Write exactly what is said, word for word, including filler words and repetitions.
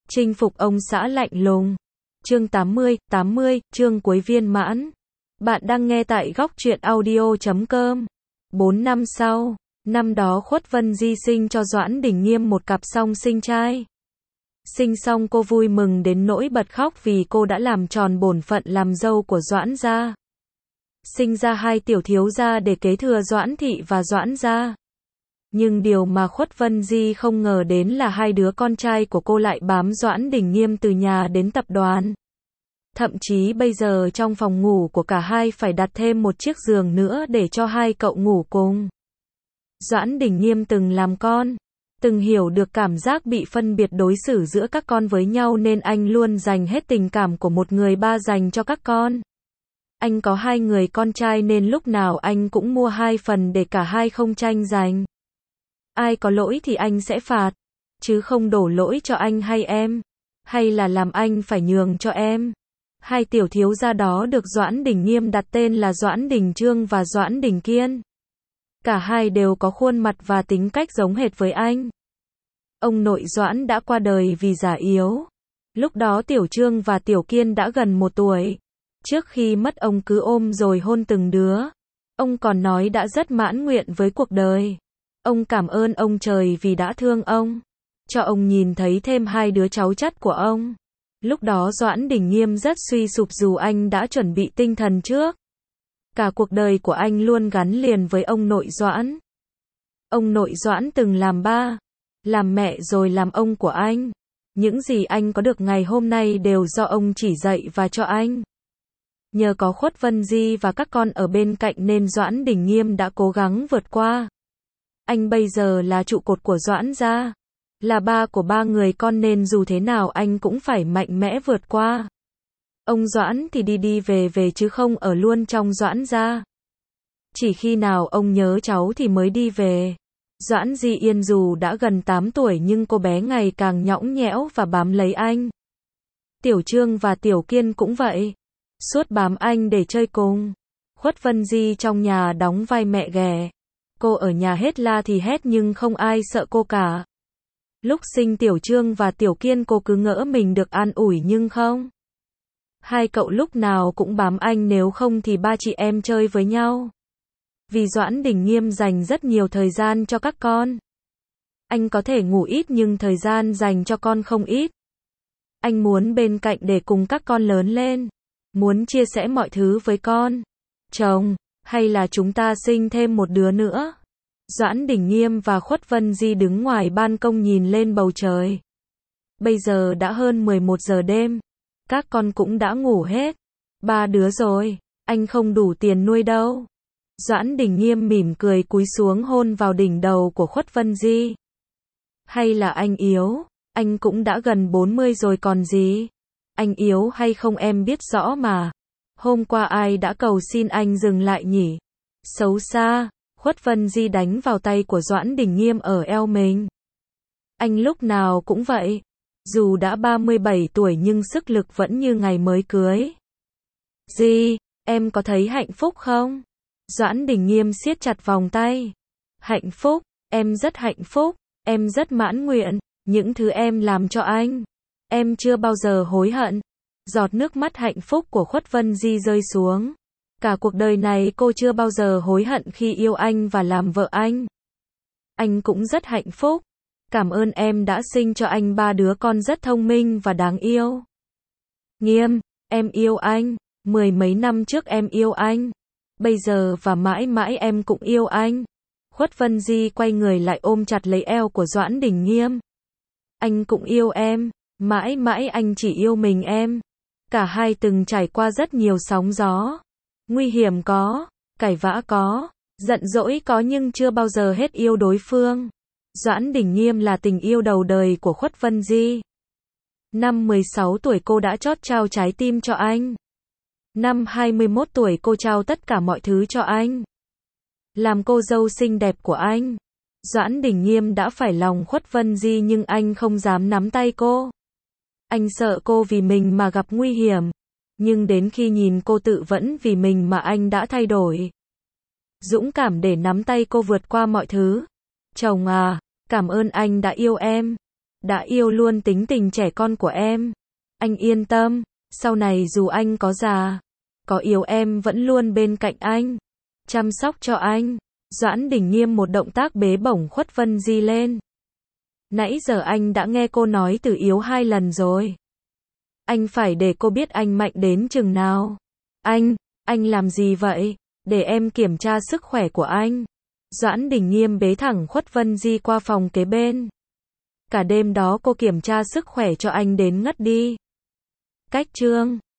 Chinh phục ông xã lạnh lùng. Chương tám mươi, tám mươi, chương cuối viên mãn. Bạn đang nghe tại góc truyện audio chấm com. bốn năm sau, năm đó Khuất Vân Di sinh cho Doãn Đình Nghiêm một cặp song sinh trai. Sinh xong cô vui mừng đến nỗi bật khóc vì cô đã làm tròn bổn phận làm dâu của Doãn gia. Sinh ra hai tiểu thiếu gia để kế thừa Doãn thị và Doãn gia. Nhưng điều mà Khuất Vân Di không ngờ đến là hai đứa con trai của cô lại bám Doãn Đình Nghiêm từ nhà đến tập đoàn. Thậm chí bây giờ trong phòng ngủ của cả hai phải đặt thêm một chiếc giường nữa để cho hai cậu ngủ cùng. Doãn Đình Nghiêm từng làm con, từng hiểu được cảm giác bị phân biệt đối xử giữa các con với nhau nên anh luôn dành hết tình cảm của một người ba dành cho các con. Anh có hai người con trai nên lúc nào anh cũng mua hai phần để cả hai không tranh giành. Ai có lỗi thì anh sẽ phạt, chứ không đổ lỗi cho anh hay em, hay là làm anh phải nhường cho em. Hai tiểu thiếu gia đó được Doãn Đình Nghiêm đặt tên là Doãn Đình Trương và Doãn Đình Kiên. Cả hai đều có khuôn mặt và tính cách giống hệt với anh. Ông nội Doãn đã qua đời vì già yếu. Lúc đó Tiểu Trương và Tiểu Kiên đã gần một tuổi. Trước khi mất ông cứ ôm rồi hôn từng đứa. Ông còn nói đã rất mãn nguyện với cuộc đời. Ông cảm ơn ông trời vì đã thương ông, cho ông nhìn thấy thêm hai đứa cháu chắt của ông. Lúc đó Doãn Đình Nghiêm rất suy sụp dù anh đã chuẩn bị tinh thần trước. Cả cuộc đời của anh luôn gắn liền với ông nội Doãn. Ông nội Doãn từng làm ba, làm mẹ rồi làm ông của anh. Những gì anh có được ngày hôm nay đều do ông chỉ dạy và cho anh. Nhờ có Khuất Vân Di và các con ở bên cạnh nên Doãn Đình Nghiêm đã cố gắng vượt qua. Anh bây giờ là trụ cột của Doãn gia, là ba của ba người con nên dù thế nào anh cũng phải mạnh mẽ vượt qua. Ông Doãn thì đi đi về về chứ không ở luôn trong Doãn gia. Chỉ khi nào ông nhớ cháu thì mới đi về. Doãn Di Yên dù đã gần tám tuổi nhưng cô bé ngày càng nhõng nhẽo và bám lấy anh. Tiểu Trương và Tiểu Kiên cũng vậy, suốt bám anh để chơi cùng. Khuất Vân Di trong nhà đóng vai mẹ ghẻ. Cô ở nhà hết la thì hét nhưng không ai sợ cô cả. Lúc sinh Tiểu Trương và Tiểu Kiên cô cứ ngỡ mình được an ủi nhưng không. Hai cậu lúc nào cũng bám anh nếu không thì ba chị em chơi với nhau. Vì Doãn Đình Nghiêm dành rất nhiều thời gian cho các con. Anh có thể ngủ ít nhưng thời gian dành cho con không ít. Anh muốn bên cạnh để cùng các con lớn lên. Muốn chia sẻ mọi thứ với con. Chồng, hay là chúng ta sinh thêm một đứa nữa? Doãn Đình Nghiêm và Khuất Vân Di đứng ngoài ban công nhìn lên bầu trời. Bây giờ đã hơn mười một giờ đêm. Các con cũng đã ngủ hết. Ba đứa rồi, anh không đủ tiền nuôi đâu. Doãn Đình Nghiêm mỉm cười cúi xuống hôn vào đỉnh đầu của Khuất Vân Di. Hay là anh yếu? Anh cũng đã gần bốn mươi rồi còn gì? Anh yếu hay không em biết rõ mà. Hôm qua ai đã cầu xin anh dừng lại nhỉ? Xấu xa. Khuất Vân Di đánh vào tay của Doãn Đình Nghiêm ở eo mình. Anh lúc nào cũng vậy. Dù đã ba mươi bảy tuổi nhưng sức lực vẫn như ngày mới cưới. Di, em có thấy hạnh phúc không? Doãn Đình Nghiêm siết chặt vòng tay. Hạnh phúc, em rất hạnh phúc, em rất mãn nguyện, những thứ em làm cho anh. Em chưa bao giờ hối hận. Giọt nước mắt hạnh phúc của Khuất Vân Di rơi xuống. Cả cuộc đời này cô chưa bao giờ hối hận khi yêu anh và làm vợ anh. Anh cũng rất hạnh phúc. Cảm ơn em đã sinh cho anh ba đứa con rất thông minh và đáng yêu. Nghiêm, em yêu anh. Mười mấy năm trước em yêu anh. Bây giờ và mãi mãi em cũng yêu anh. Khuất Vân Di quay người lại ôm chặt lấy eo của Doãn Đình Nghiêm. Anh cũng yêu em. Mãi mãi anh chỉ yêu mình em. Cả hai từng trải qua rất nhiều sóng gió. Nguy hiểm có, cãi vã có, giận dỗi có nhưng chưa bao giờ hết yêu đối phương. Doãn Đình Nghiêm là tình yêu đầu đời của Khuất Vân Di. Năm mười sáu tuổi cô đã chót trao trái tim cho anh. Năm hai mươi mốt tuổi cô trao tất cả mọi thứ cho anh. Làm cô dâu xinh đẹp của anh. Doãn Đình Nghiêm đã phải lòng Khuất Vân Di nhưng anh không dám nắm tay cô. Anh sợ cô vì mình mà gặp nguy hiểm. Nhưng đến khi nhìn cô tự vẫn vì mình mà anh đã thay đổi. Dũng cảm để nắm tay cô vượt qua mọi thứ. Chồng à, cảm ơn anh đã yêu em. đã yêu luôn tính tình trẻ con của em. Anh yên tâm, sau này dù anh có già, có yếu em vẫn luôn bên cạnh anh, chăm sóc cho anh. Doãn Đình Nghiêm một động tác bế bổng Khuất Vân Di lên. Nãy giờ anh đã nghe cô nói từ yếu hai lần rồi. Anh phải để cô biết anh mạnh đến chừng nào. Anh, anh làm gì vậy? Để em kiểm tra sức khỏe của anh. Doãn Đình Nghiêm bế thẳng Khuất Vân Di qua phòng kế bên. Cả đêm đó cô kiểm tra sức khỏe cho anh đến ngất đi. Cách chương